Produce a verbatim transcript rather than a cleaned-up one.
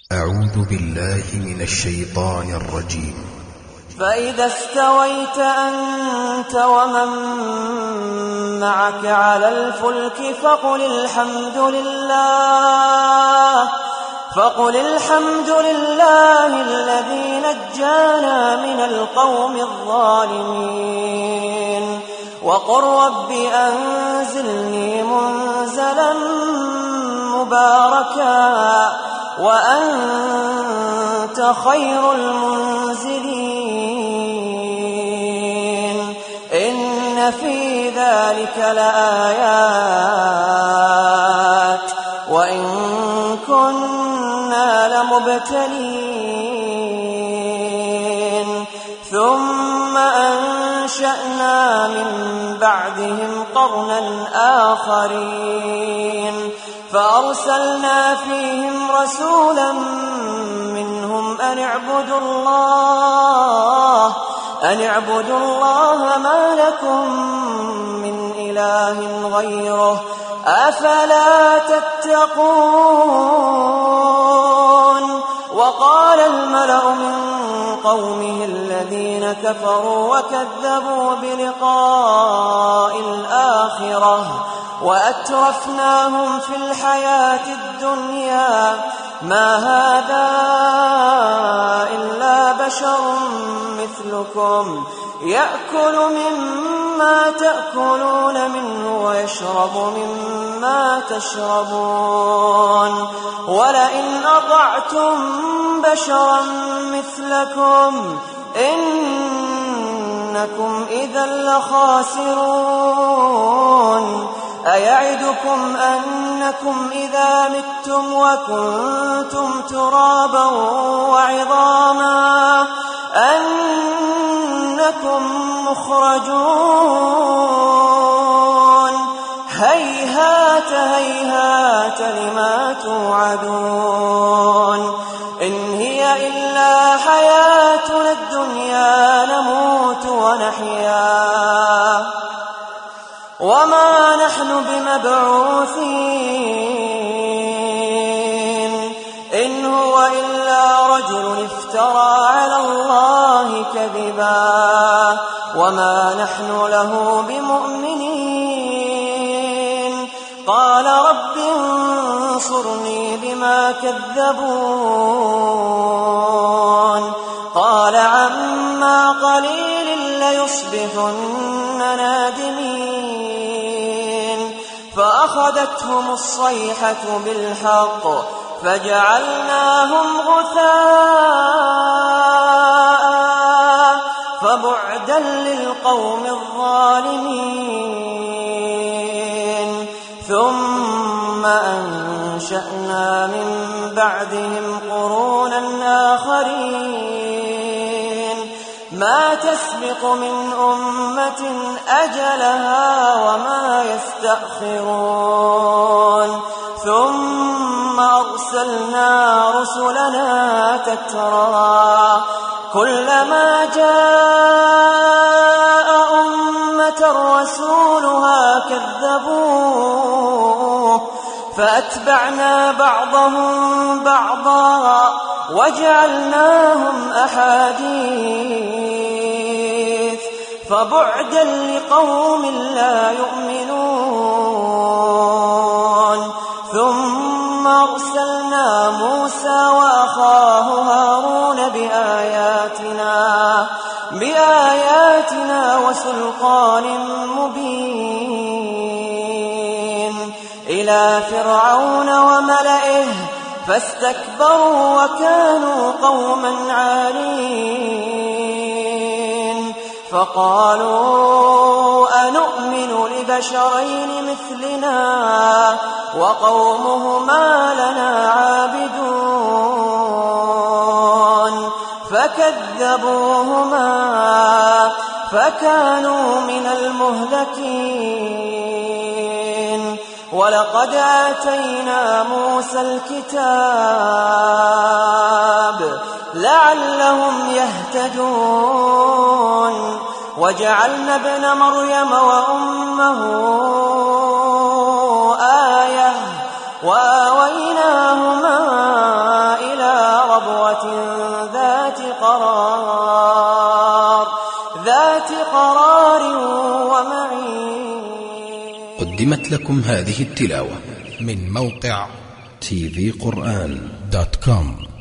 أعوذ بالله من الشيطان الرجيم. فإذا استويت أنت ومن معك على الفلك فقل الحمد لله فقل الحمد لله الذي نجانا من القوم الظالمين وقل رب أنزلني منزلا مباركا وأنت خير المنزلين إن في ذلك لآيات وإن كنا لمبتلين ثم أنشأنا من بعدهم قرنا آخرين فأرسلنا فيهم رسولا منهم أن اعبدوا الله أن اعبدوا الله ما لكم من إله غيره أفلا تتقون. وقال الملأ من قومه الذين كفروا وكذبوا بلقاء الآخرة وأترفناهم في الحياة الدنيا ما هذا إلا بشر مثلكم يأكل مما تأكلون منه ويشرب مما تشربون ولئن أطعتم بشرا مثلكم إنكم إذا لخاسرون. أيعدكم أنكم إذا متم وكنتم ترابا وعظاما أنكم مخرجون هيهات هيهات لما توعدون إن هي إلا حياتنا الدنيا نموت ونحيا وما نحن بمبعوثين إن هو إلا رجل افترى على الله كذبا وما نحن له بمؤمنين. قال رب انصرني بما كذبون قال عما قليل ليصبحن نادمين فأخذتهم الصيحة بالحق فجعلناهم غثاء فبعدا للقوم الظالمين. ثم أنشأنا من بعدهم قرونا آخرين ما تسبق من أمة أجلها وما يستأخرون ثم أرسلنا رسلنا تترى كلما جاء أمة رسولها كذبوه فأتبعنا بعضهم بعضا وجعلناهم أحاديث فبعدا لقوم لا يؤمنون. ثم أرسلنا موسى وأخاه هارون بآياتنا بآياتنا وسلطان مبين إلى فرعون وملئه فاستكبروا وكانوا قوما عالين فقالوا أنؤمن لبشرين مثلنا وقومهما لنا عابدون فكذبوهما فكانوا من المهلكين. ولقد آتينا موسى الكتاب لعلهم يهتدون وجعلنا ابن مريم وأمه آية وآويناهما إلى قرار ذات قرار ومعين. قدمت لكم هذه التلاوة من موقع تي في قرآن دوت كوم.